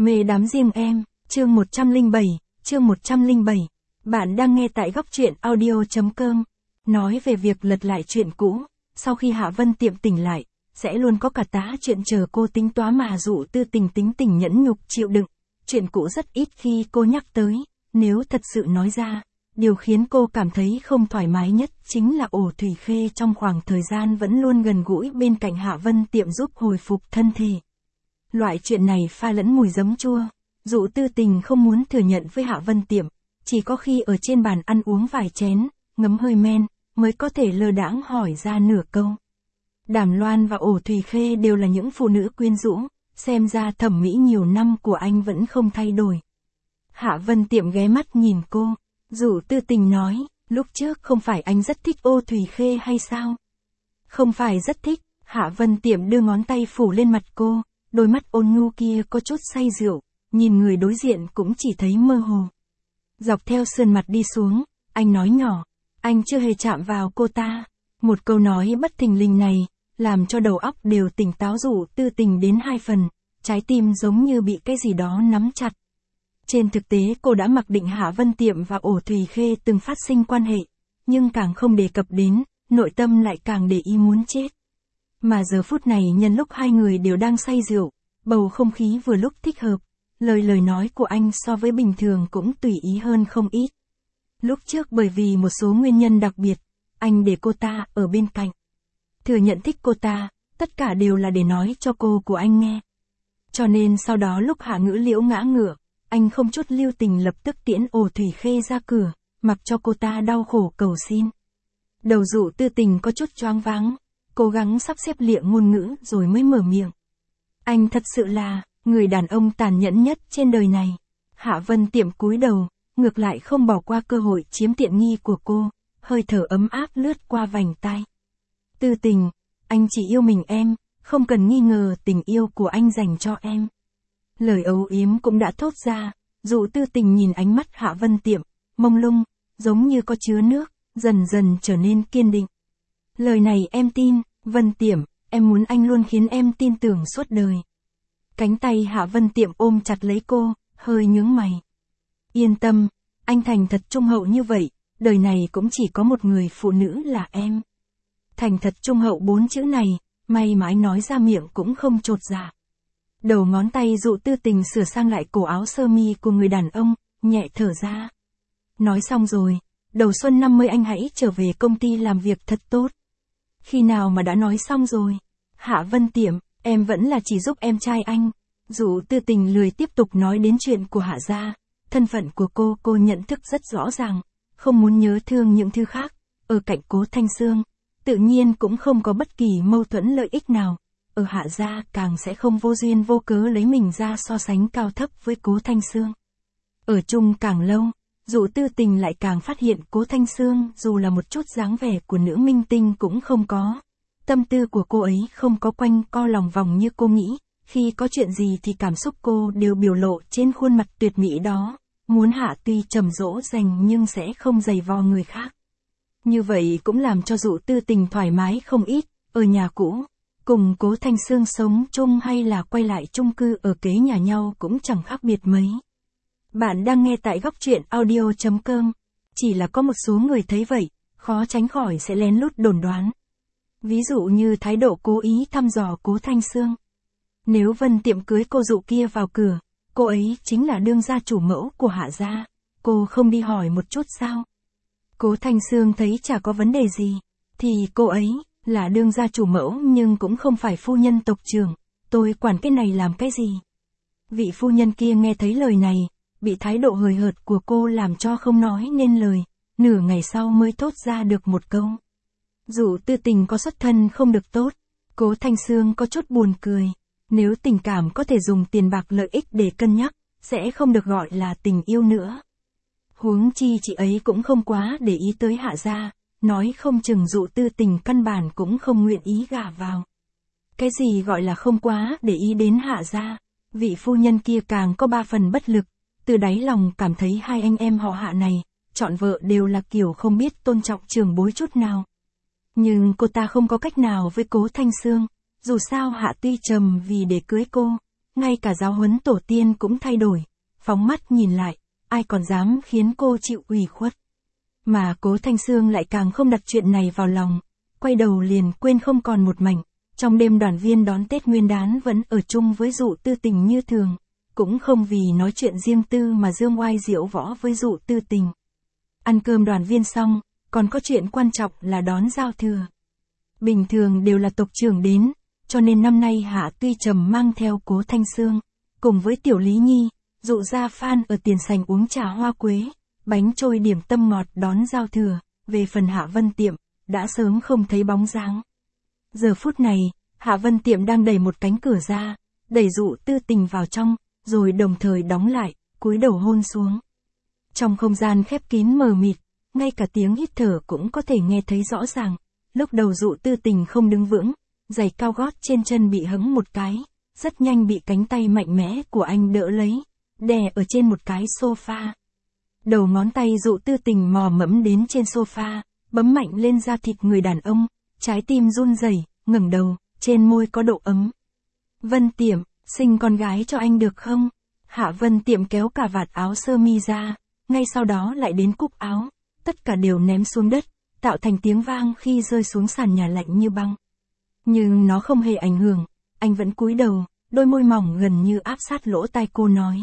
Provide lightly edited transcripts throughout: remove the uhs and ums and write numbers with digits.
Mê đám riêng em, chương 107, chương 107. Bạn đang nghe tại góc truyện audio.com. Nói về việc lật lại chuyện cũ, sau khi Hạ Vân Tiệm tỉnh lại, sẽ luôn có cả tá chuyện chờ cô tính toán mà Dụ Tư Tình tính tình nhẫn nhục chịu đựng. Chuyện cũ rất ít khi cô nhắc tới, nếu thật sự nói ra, điều khiến cô cảm thấy không thoải mái nhất chính là ổ Thủy Khê trong khoảng thời gian vẫn luôn gần gũi bên cạnh Hạ Vân Tiệm giúp hồi phục thân thể. Loại chuyện này pha lẫn mùi giấm chua, Dụ Tư Tình không muốn thừa nhận với Hạ Vân Tiệm, chỉ có khi ở trên bàn ăn uống vài chén, ngấm hơi men, mới có thể lơ đãng hỏi ra nửa câu. Đàm Loan và ổ Thủy Khê đều là những phụ nữ quyến rũ, xem ra thẩm mỹ nhiều năm của anh vẫn không thay đổi. Hạ Vân Tiệm ghé mắt nhìn cô, Dụ Tư Tình nói, lúc trước không phải anh rất thích ô Thủy Khê hay sao? Không phải rất thích, Hạ Vân Tiệm đưa ngón tay phủ lên mặt cô, đôi mắt ôn nhu kia có chút say rượu, nhìn người đối diện cũng chỉ thấy mơ hồ. Dọc theo sườn mặt đi xuống, anh nói nhỏ, anh chưa hề chạm vào cô ta. Một câu nói bất thình lình này, làm cho đầu óc đều tỉnh táo Dụ Tư Tình đến 2 phần, trái tim giống như bị cái gì đó nắm chặt. Trên thực tế cô đã mặc định Hạ Vân Tiệm và ổ Thủy Khê từng phát sinh quan hệ, nhưng càng không đề cập đến, nội tâm lại càng để ý muốn chết. Mà giờ phút này nhân lúc hai người đều đang say rượu, bầu không khí vừa lúc thích hợp, lời nói của anh so với bình thường cũng tùy ý hơn không ít. Lúc trước bởi vì một số nguyên nhân đặc biệt, anh để cô ta ở bên cạnh. Thừa nhận thích cô ta, tất cả đều là để nói cho cô của anh nghe. Cho nên sau đó lúc Hạ Ngữ Liễu ngã ngửa, anh không chút lưu tình lập tức tiễn ổ Thủy Khê ra cửa, mặc cho cô ta đau khổ cầu xin. Đầu Dụ Tư Tình có chút choáng váng, cố gắng sắp xếp liệng ngôn ngữ rồi mới mở miệng. Anh thật sự là người đàn ông tàn nhẫn nhất trên đời này. Hạ Vân Tiệm cúi đầu, ngược lại không bỏ qua cơ hội chiếm tiện nghi của cô, hơi thở ấm áp lướt qua vành tai. Tư Tình, anh chỉ yêu mình em, không cần nghi ngờ tình yêu của anh dành cho em. Lời âu yếm cũng đã thốt ra, Dụ Tư Tình nhìn ánh mắt Hạ Vân Tiệm, mông lung, giống như có chứa nước, dần dần trở nên kiên định. Lời này em tin, Vân Tiệm, em muốn anh luôn khiến em tin tưởng suốt đời. Cánh tay Hạ Vân Tiệm ôm chặt lấy cô, hơi nhướng mày. Yên tâm, anh thành thật trung hậu như vậy, đời này cũng chỉ có một người phụ nữ là em. Thành thật trung hậu 4 chữ này, may mà anh nói ra miệng cũng không chột dạ. Đầu ngón tay Dụ Tư Tình sửa sang lại cổ áo sơ mi của người đàn ông, nhẹ thở ra. Nói xong rồi, đầu xuân năm mới anh hãy trở về công ty làm việc thật tốt. Khi nào mà đã nói xong rồi? Hạ Vân Tiệm, em vẫn là chỉ giúp em trai anh. Dụ Tư Tình lười tiếp tục nói đến chuyện của Hạ gia, thân phận của cô nhận thức rất rõ ràng, không muốn nhớ thương những thứ khác. Ở cạnh Cố Thanh Sương, tự nhiên cũng không có bất kỳ mâu thuẫn lợi ích nào. Ở Hạ gia càng sẽ không vô duyên vô cớ lấy mình ra so sánh cao thấp với Cố Thanh Sương. Ở chung càng lâu, Dụ Tư Tình lại càng phát hiện Cố Thanh Sương dù là một chút dáng vẻ của nữ minh tinh cũng không có. Tâm tư của cô ấy không có quanh co lòng vòng như cô nghĩ, khi có chuyện gì thì cảm xúc cô đều biểu lộ trên khuôn mặt tuyệt mỹ đó. Muốn hạ tuy trầm dỗ dành nhưng sẽ không giày vò người khác. Như vậy cũng làm cho Dụ Tư Tình thoải mái không ít, ở nhà cũ, cùng Cố Thanh Sương sống chung hay là quay lại chung cư ở kế nhà nhau cũng chẳng khác biệt mấy. Bạn đang nghe tại góc truyện audio.com. Chỉ là có một số người thấy vậy, khó tránh khỏi sẽ lén lút đồn đoán. Ví dụ như thái độ cố ý thăm dò Cố Thanh Sương. Nếu Vân Tiệm cưới cô Dụ kia vào cửa, cô ấy chính là đương gia chủ mẫu của Hạ gia, cô không đi hỏi một chút sao? Cố Thanh Sương thấy chả có vấn đề gì, thì cô ấy là đương gia chủ mẫu nhưng cũng không phải phu nhân tộc trưởng, tôi quản cái này làm cái gì? Vị phu nhân kia nghe thấy lời này, bị thái độ hời hợt của cô làm cho không nói nên lời, nửa ngày sau mới thốt ra được một câu. Dụ Tư Tình có xuất thân không được tốt, Cố Thanh Sương có chút buồn cười, nếu tình cảm có thể dùng tiền bạc lợi ích để cân nhắc, sẽ không được gọi là tình yêu nữa. Huống chi chị ấy cũng không quá để ý tới Hạ gia, nói không chừng Dụ Tư Tình căn bản cũng không nguyện ý gả vào. Cái gì gọi là không quá để ý đến Hạ gia, vị phu nhân kia càng có 3 phần bất lực, từ đáy lòng cảm thấy hai anh em họ Hạ này, chọn vợ đều là kiểu không biết tôn trọng trưởng bối chút nào. Nhưng cô ta không có cách nào với Cố Thanh Sương, dù sao Hạ tuy trầm vì để cưới cô, ngay cả giáo huấn tổ tiên cũng thay đổi, phóng mắt nhìn lại, ai còn dám khiến cô chịu ủy khuất. Mà Cố Thanh Sương lại càng không đặt chuyện này vào lòng, quay đầu liền quên không còn một mảnh. Trong đêm đoàn viên đón Tết Nguyên đán vẫn ở chung với Dụ Tư Tình như thường, cũng không vì nói chuyện riêng tư mà dương oai diễu võ với Dụ Tư Tình. Ăn cơm đoàn viên xong, còn có chuyện quan trọng là đón giao thừa. Bình thường đều là tộc trưởng đến, cho nên năm nay Hạ Tuy Trầm mang theo Cố Thanh Sương, cùng với Tiểu Lý Nhi, Dụ Gia Phan ở tiền sảnh uống trà hoa quế, bánh trôi điểm tâm ngọt đón giao thừa. Về phần Hạ Vân Tiệm, đã sớm không thấy bóng dáng. Giờ phút này, Hạ Vân Tiệm đang đẩy một cánh cửa ra, đẩy Dụ Tư Tình vào trong, rồi đồng thời đóng lại, cúi đầu hôn xuống. Trong không gian khép kín mờ mịt, ngay cả tiếng hít thở cũng có thể nghe thấy rõ ràng. Lúc đầu Dụ Tư Tình không đứng vững, giày cao gót trên chân bị hững một cái, rất nhanh bị cánh tay mạnh mẽ của anh đỡ lấy, đè ở trên một cái sofa. Đầu ngón tay Dụ Tư Tình mò mẫm đến trên sofa, bấm mạnh lên da thịt người đàn ông, trái tim run rẩy, ngẩng đầu, trên môi có độ ấm. Vân Tiệm, sinh con gái cho anh được không? Hạ Vân Tiệm kéo cả vạt áo sơ mi ra, ngay sau đó lại đến cúc áo, tất cả đều ném xuống đất, tạo thành tiếng vang khi rơi xuống sàn nhà lạnh như băng. Nhưng nó không hề ảnh hưởng, anh vẫn cúi đầu, đôi môi mỏng gần như áp sát lỗ tai cô nói.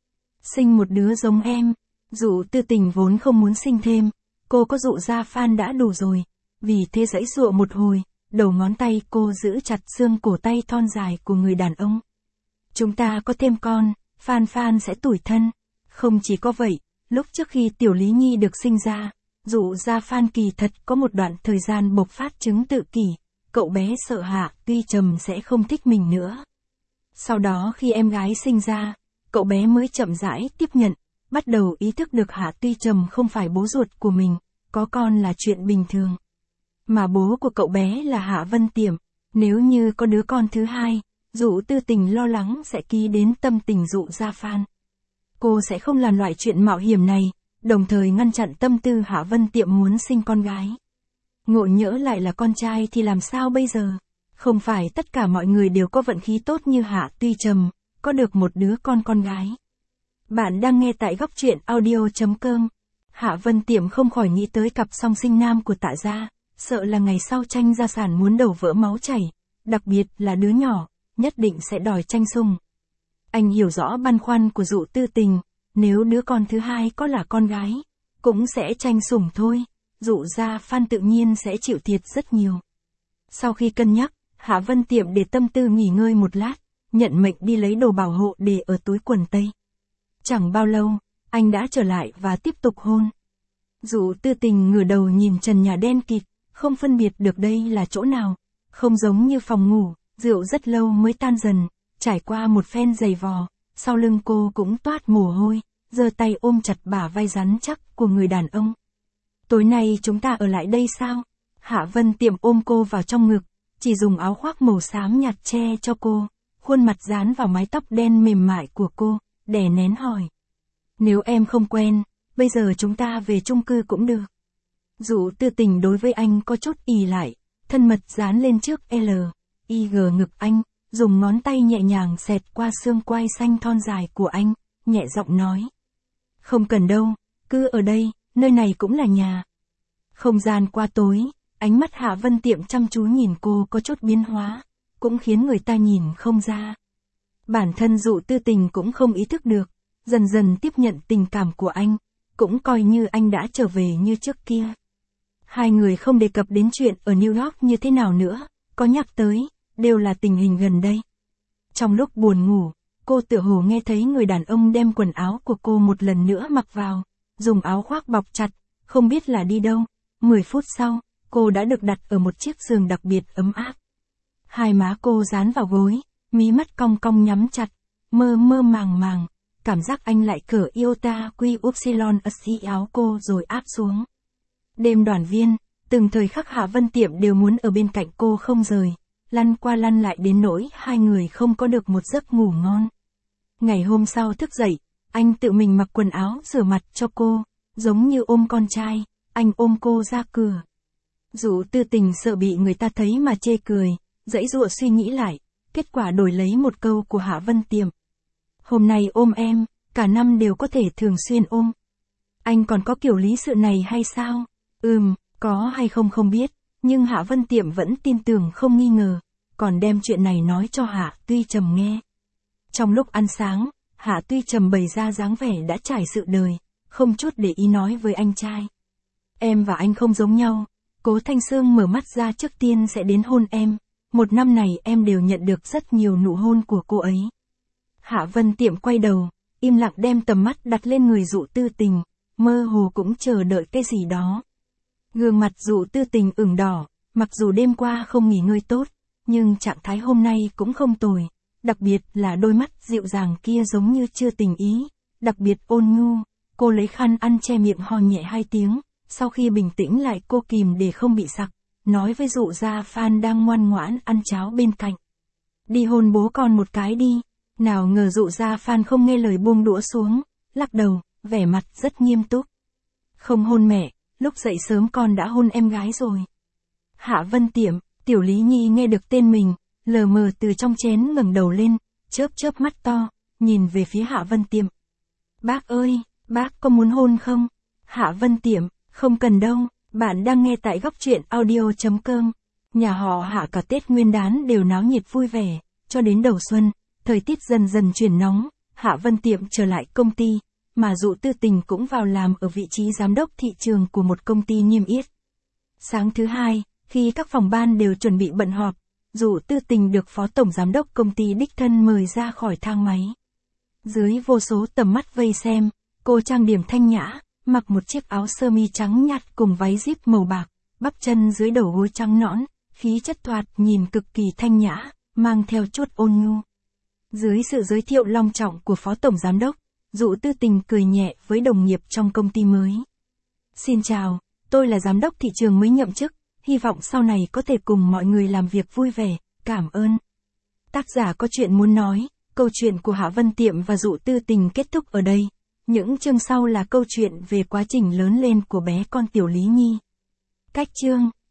Sinh một đứa giống em. Dụ Tư Tình vốn không muốn sinh thêm, cô có Dụ Gia Phan đã đủ rồi, vì thế giãy giụa một hồi, đầu ngón tay cô giữ chặt xương cổ tay thon dài của người đàn ông. Chúng ta có thêm con, Phan Phan sẽ tủi thân. Không chỉ có vậy, lúc trước khi Tiểu Lý Nhi được sinh ra, Dụ Gia Phan kỳ thật có một đoạn thời gian bộc phát chứng tự kỷ, cậu bé sợ Hạ Tuy Trầm sẽ không thích mình nữa. Sau đó khi em gái sinh ra, cậu bé mới chậm rãi tiếp nhận, bắt đầu ý thức được Hạ Tuy Trầm không phải bố ruột của mình, có con là chuyện bình thường. Mà bố của cậu bé là Hạ Vân Tiệm, nếu như có đứa con thứ hai, Dụ Tư Tình lo lắng sẽ ký đến tâm tình Dụ Gia Phan. Cô sẽ không làm loại chuyện mạo hiểm này, đồng thời ngăn chặn tâm tư Hạ Vân Tiệm muốn sinh con gái. Ngộ nhỡ lại là con trai thì làm sao bây giờ? Không phải tất cả mọi người đều có vận khí tốt như Hạ Tuy Trầm, có được một đứa con gái. Bạn đang nghe tại góc truyện audio.com. Hạ Vân Tiệm không khỏi nghĩ tới cặp song sinh nam của Tạ gia, sợ là ngày sau tranh gia sản muốn đổ vỡ máu chảy, đặc biệt là đứa nhỏ, nhất định sẽ đòi tranh sủng. Anh hiểu rõ băn khoăn của Dụ Tư Tình, nếu đứa con thứ hai có là con gái, cũng sẽ tranh sủng thôi, Dụ Gia Phan tự nhiên sẽ chịu thiệt rất nhiều. Sau khi cân nhắc, Hạ Vân Tiệm để tâm tư nghỉ ngơi một lát, nhận mệnh đi lấy đồ bảo hộ để ở túi quần tây. Chẳng bao lâu, anh đã trở lại và tiếp tục hôn. Dụ Tư Tình ngửa đầu nhìn trần nhà đen kịt, không phân biệt được đây là chỗ nào, không giống như phòng ngủ, rượu rất lâu mới tan dần, trải qua một phen giày vò, sau lưng cô cũng toát mồ hôi, giơ tay ôm chặt bả vai rắn chắc của người đàn ông. Tối nay chúng ta ở lại đây sao? Hạ Vân Tiệm ôm cô vào trong ngực, chỉ dùng áo khoác màu xám nhạt che cho cô, khuôn mặt dán vào mái tóc đen mềm mại của cô, đè nén hỏi. Nếu em không quen, bây giờ chúng ta về chung cư cũng được. Dụ Tư Tình đối với anh có chút ì lại, thân mật dán lên trước L.I.G ngực anh, dùng ngón tay nhẹ nhàng xẹt qua xương quai xanh thon dài của anh, nhẹ giọng nói. Không cần đâu, cứ ở đây, nơi này cũng là nhà. Không gian qua tối, ánh mắt Hạ Vân Tiệm chăm chú nhìn cô có chút biến hóa, cũng khiến người ta nhìn không ra. Bản thân Dụ Tư Tình cũng không ý thức được, dần dần tiếp nhận tình cảm của anh, cũng coi như anh đã trở về như trước kia. Hai người không đề cập đến chuyện ở New York như thế nào nữa, có nhắc tới, đều là tình hình gần đây. Trong lúc buồn ngủ, cô tựa hồ nghe thấy người đàn ông đem quần áo của cô một lần nữa mặc vào, dùng áo khoác bọc chặt, không biết là đi đâu. 10 phút sau, cô đã được đặt ở một chiếc giường đặc biệt ấm áp. Hai má cô dán vào gối, mí mắt cong cong nhắm chặt, mơ mơ màng màng, cảm giác anh lại cởi iota quy upsilon xi áo cô rồi áp xuống. Đêm đoàn viên, từng thời khắc Hạ Vân Tiệm đều muốn ở bên cạnh cô không rời, lăn qua lăn lại đến nỗi hai người không có được một giấc ngủ ngon. Ngày hôm sau thức dậy, anh tự mình mặc quần áo rửa mặt cho cô, giống như ôm con trai, anh ôm cô ra cửa. Dụ Tư Tình sợ bị người ta thấy mà chê cười, giãy giụa suy nghĩ lại, kết quả đổi lấy một câu của Hạ Vân Tiệm. Hôm nay ôm em, cả năm đều có thể thường xuyên ôm. Anh còn có kiểu lý sự này hay sao? Có hay không không biết, nhưng Hạ Vân Tiệm vẫn tin tưởng không nghi ngờ, còn đem chuyện này nói cho Hạ Tuy Trầm nghe. Trong lúc ăn sáng, Hạ Tuy Trầm bày ra dáng vẻ đã trải sự đời, không chút để ý nói với anh trai. Em và anh không giống nhau, Cố Thanh Sương mở mắt ra trước tiên sẽ đến hôn em, một năm này em đều nhận được rất nhiều nụ hôn của cô ấy. Hạ Vân Tiệm quay đầu, im lặng đem tầm mắt đặt lên người Dụ Tư Tình, mơ hồ cũng chờ đợi cái gì đó. Gương mặt Dụ Tư Tình ửng đỏ, mặc dù đêm qua không nghỉ ngơi tốt, nhưng trạng thái hôm nay cũng không tồi, đặc biệt là đôi mắt dịu dàng kia giống như chưa tình ý, đặc biệt ôn nhu. Cô lấy khăn ăn che miệng ho nhẹ 2 tiếng, sau khi bình tĩnh lại cô kìm để không bị sặc, nói với Dụ Gia Phan đang ngoan ngoãn ăn cháo bên cạnh. Đi hôn bố con một cái đi. Nào ngờ Dụ Gia Phan không nghe lời buông đũa xuống, lắc đầu, vẻ mặt rất nghiêm túc. Không hôn mẹ, lúc dậy sớm con đã hôn em gái rồi. Hạ Vân Tiệm, Tiểu Lý Nhi nghe được tên mình, lờ mờ từ trong chén ngẩng đầu lên, chớp chớp mắt to, nhìn về phía Hạ Vân Tiệm. Bác ơi, bác có muốn hôn không? Hạ Vân Tiệm, không cần đâu, bạn đang nghe tại góc truyện audio.com. Nhà họ Hạ cả Tết Nguyên Đán đều náo nhiệt vui vẻ, cho đến đầu xuân, thời tiết dần dần chuyển nóng, Hạ Vân Tiệm trở lại công ty, mà Dụ Tư Tình cũng vào làm ở vị trí giám đốc thị trường của một công ty niêm yết. Sáng thứ hai, khi các phòng ban đều chuẩn bị bận họp, Dụ Tư Tình được phó tổng giám đốc công ty đích thân mời ra khỏi thang máy. Dưới vô số tầm mắt vây xem, cô trang điểm thanh nhã, mặc một chiếc áo sơ mi trắng nhạt cùng váy zip màu bạc, bắp chân dưới đầu gối trắng nõn, khí chất thoạt nhìn cực kỳ thanh nhã, mang theo chút ôn nhu. Dưới sự giới thiệu long trọng của phó tổng giám đốc, Dụ Tư Tình cười nhẹ với đồng nghiệp trong công ty mới. Xin chào, tôi là giám đốc thị trường mới nhậm chức, hy vọng sau này có thể cùng mọi người làm việc vui vẻ, cảm ơn. Tác giả có chuyện muốn nói, câu chuyện của Hạ Vân Tiệm và Dụ Tư Tình kết thúc ở đây. Những chương sau là câu chuyện về quá trình lớn lên của bé con Tiểu Lý Nhi. Cách chương